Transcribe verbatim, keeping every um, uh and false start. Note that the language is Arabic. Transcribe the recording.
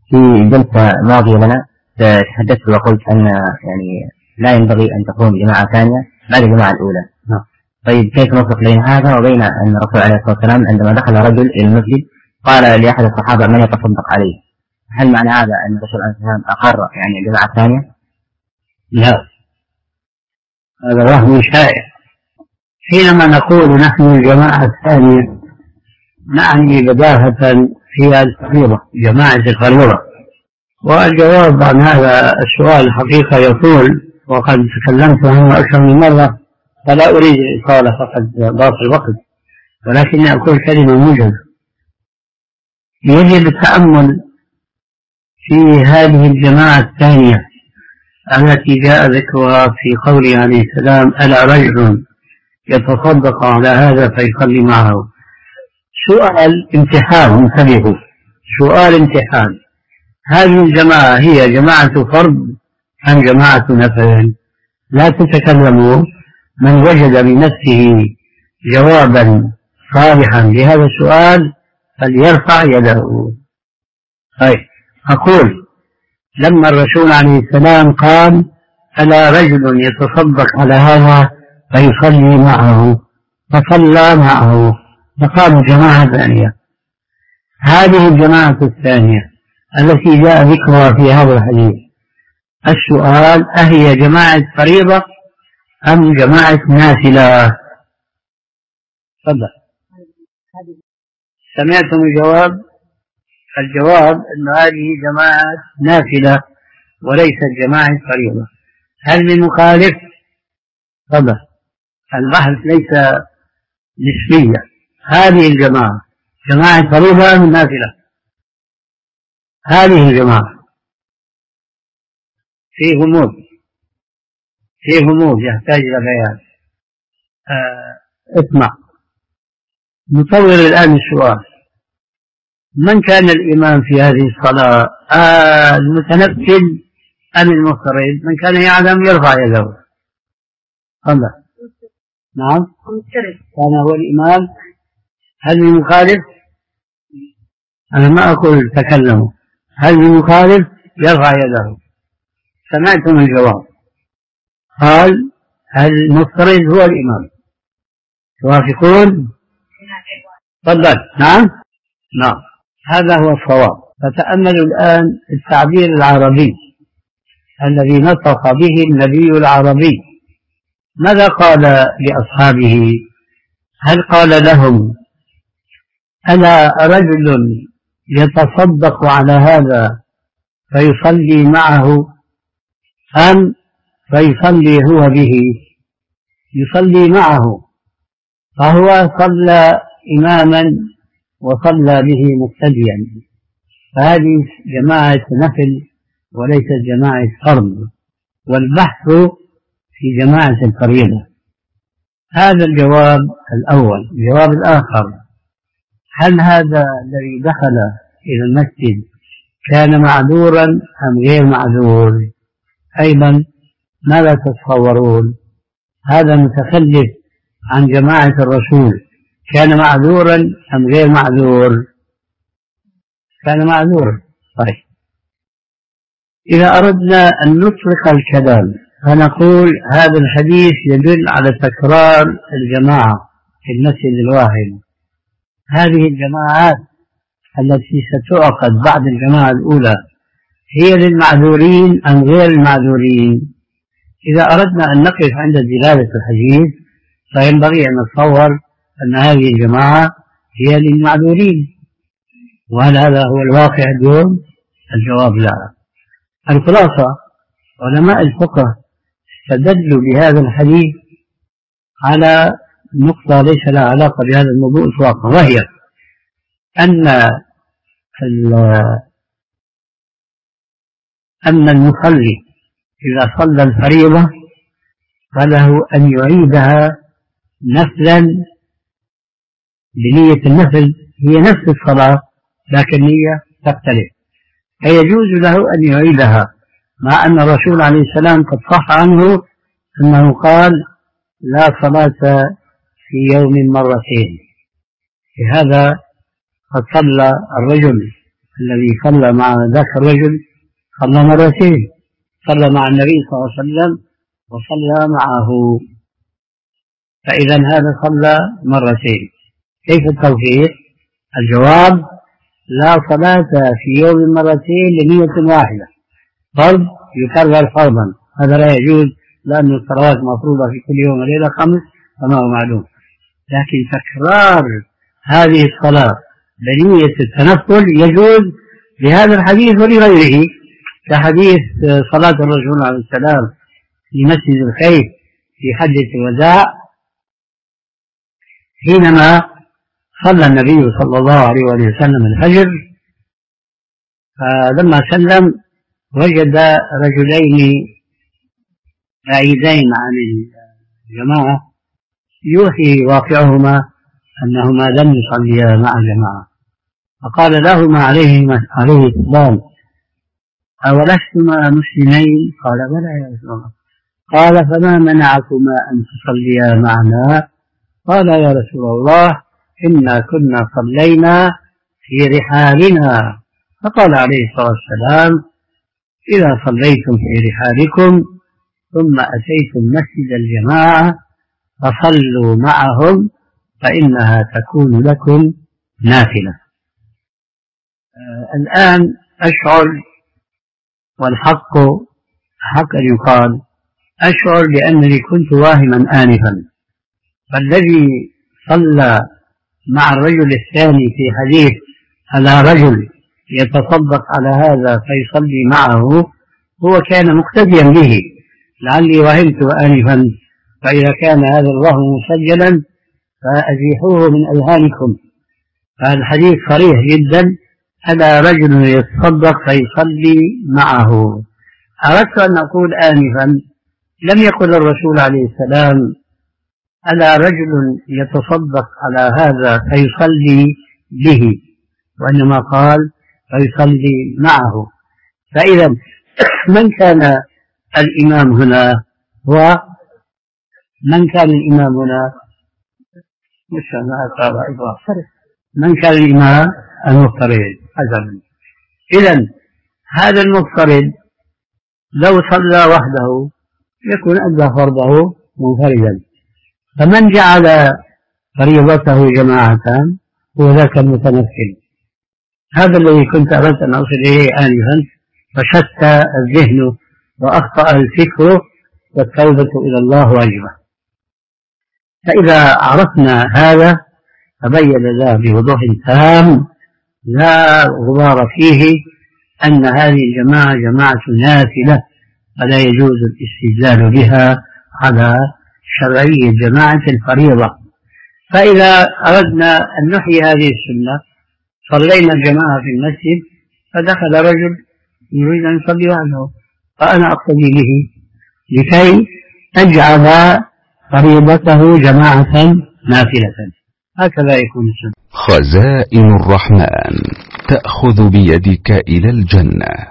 في جلسة ماضية لنا تحدثت وقلت أن يعني لا ينبغي أن تكون جماعة ثانية بعد الجماعة الأولى. نعم. طيب كيف نوفق بين هذا وبين أن الرسول عليه الصلاة والسلام عندما دخل رجل إلى المسجد قال لأحد الصحابة من يتصدق عليه، هل معنى هذا أن الرسول عليه الصلاة والسلام أقر يعني الجماعة الثانية؟ لا، هذا وهم شائع. حينما نقول نحن الجماعة الثانية نعني بداهة هي الفريضة، جماعة الفريضة. والجواب عن هذا السؤال الحقيقة يطول وقد تكلمت عنه أكثر من مرة، فلا أريد الإطالة فقد ضاق الوقت، ولكن أقول كلمة موجزة. يجب التأمل في هذه الجماعة الثانية التي جاء ذكرها في قوله عليه السلام: ألا رجل يتصدق على هذا فيصلي معه. سؤال امتحان، انتبهوا، سؤال امتحان. هذه الجماعة هي جماعة فرض أم جماعة نفل؟ لا تتكلموا، من وجد لنفسه جوابا صالحا لهذا السؤال فليرفع يده. طيب، أقول لما الرسول عليه السلام قال: ألا رجل يتصدق على هذا فيصلي معه، فصلى معه، فقاموا جماعة ثانية. هذه الجماعة الثانية التي جاء ذكرها في هذا الحديث، السؤال: أهي جماعة فريضة أم جماعة نافلة؟ تفضل. سمعتم الجواب؟ الجواب أن هذه جماعة نافلة وليست جماعة فريضة. هل من مخالف؟ تفضل. البحث ليس نسبيا. هذه الجماعة جماعة فريضة أم نافلة؟ هذه الجماعة في غموض، في غموض يحتاج إلى بيان. آه اسمع، نطور الآن السؤال: من كان الإمام في هذه الصلاة؟ آه المتنفل أم المفترض؟ من كان يعلم يرفع يده. تفضل. نعم، كان هو الإمام. هل من مخالف؟ أنا ما أقول تكلموا، هل من مخالف يرفع يده. سمعتم الجواب؟ قال: هل المفترض هو الإمام؟ توافقون؟ تفضل. نعم نعم، هذا هو الصواب. فتأملوا الآن التعبير العربي الذي نطق به النبي العربي. ماذا قال لأصحابه؟ هل قال لهم: ألا رجل يتصدق على هذا فيصلي معه، أم فيصلي هو به؟ يصلي معه، فهو صلى إماما وصلى به مقتديا، فهذه جماعة نفل وليست جماعة فرض، والبحث في جماعة الفريضة. هذا الجواب الأول. الجواب الآخر: هل هذا الذي دخل إلى المسجد كان معذورا أم غير معذور؟ أيضا ماذا تتصورون؟ هذا متخلف عن جماعة الرسول، كان معذورا أم غير معذور؟ كان معذورا. طيب، إذا أردنا أن نطلق الكلام فنقول هذا الحديث يدل على تكرار الجماعة في المسجد الواحد. هذه الجماعات التي ستعقد بعد الجماعة الأولى هي للمعذورين أم غير المعذورين؟ إذا أردنا أن نقف عند دلالة الحديث فينبغي أن نتصور أن هذه الجماعة هي للمعذورين. وهل هذا هو الواقع اليوم؟ الجواب لا. الخلاصة: علماء الفقه استدلوا بهذا الحديث على نقطة ليس لها علاقة بهذا الموضوع إطلاقا، وهي أن أن المصلي إذا صلى الفريضة فله أن يعيدها نفلا بنية النفل، هي نفس الصلاة لكن نية تختلف، فيجوز له أن يعيدها، مع أن الرسول عليه السلام قد صح عنه أنه قال: لا صلاة في يوم مرتين. لهذا قد صلى الرجل الذي صلى مع ذاك الرجل صلى مرتين، صلى مع النبي صلى الله عليه وسلم وصلى معه، فإذا هذا صلى مرتين. كيف التوفيق؟ الجواب: لا صلاة في يوم مرتين لنية واحدة، فرض يكرر فرضا، هذا لا يجوز، لأن الصلوات مفروضة في كل يوم وليلة خمس كما هو معلوم. لكن تكرار هذه الصلاة بنية التنفل يجوز لهذا الحديث ولغيره، كحديث صلاة الرسول عليه السلام في مسجد الخيف في حجة الوداع حينما صلى النبي صلى الله عليه وسلم الفجر، فلما سلم وجد رجلين بعيدين عن الجماعة يوحي واقعهما أنهما لم يصليا مع الجماعة، فقال لهما عليه عليه السلام: أولستما مسلمين؟ قال: بلى يا رسول الله. قال: فما منعكما أن تصليا معنا؟ قال: يا رسول الله إنا كنا صلينا في رحالنا. فقال عليه الصلاة والسلام: إذا صليتم في رحالكم ثم أتيتم مسجد الجماعة فصلوا معهم فإنها تكون لكم نافلة. آه الآن أشعر، والحق حق أن يقال، أشعر بأنني كنت واهما آنفا، فالذي صلى مع الرجل الثاني في حديث على رجل يتصدق على هذا فيصلي معه هو كان مقتديا به، لعلي وهمت آنفا، فإذا كان هذا الوهم مسجلا فأزيحوه من أذهانكم. فالحديث صريح جدا: هذا رجل يتصدق فيصلي معه. أردت أن أقول آنفا لم يقل الرسول عليه السلام: هذا رجل يتصدق على هذا فيصلي به، وإنما قال: فيصلي معه. فإذا من كان الإمام هنا هو من كان الإمام هنا مش من كان الإمام المفترض حسنا. إذن هذا المفترض لو صلى وحده يكون أدى فرضه منفردا، فمن جعل فريضته جماعة هو ذاك المتنفل. هذا الذي كنت أردت أن أصل إليه آنفا، فشتى الذهن وأخطأ الفكر، والتوبة إلى الله واجبة. فإذا عرفنا هذا تبين ذا بوضوح تام لا غبار فيه أن هذه الجماعة جماعة نافلة، فلا يجوز الاستدلال بها على شرعية جماعة الفريضة. فإذا أردنا أن نحيي هذه السنة صلينا الجماعة في المسجد، فدخل رجل يريد أن يصلي وحده، فأنا أقتدي به لكي أجعل فريضته جماعة نافلة، هكذا يكون السنة. خزائن الرحمن تأخذ بيدك إلى الجنة.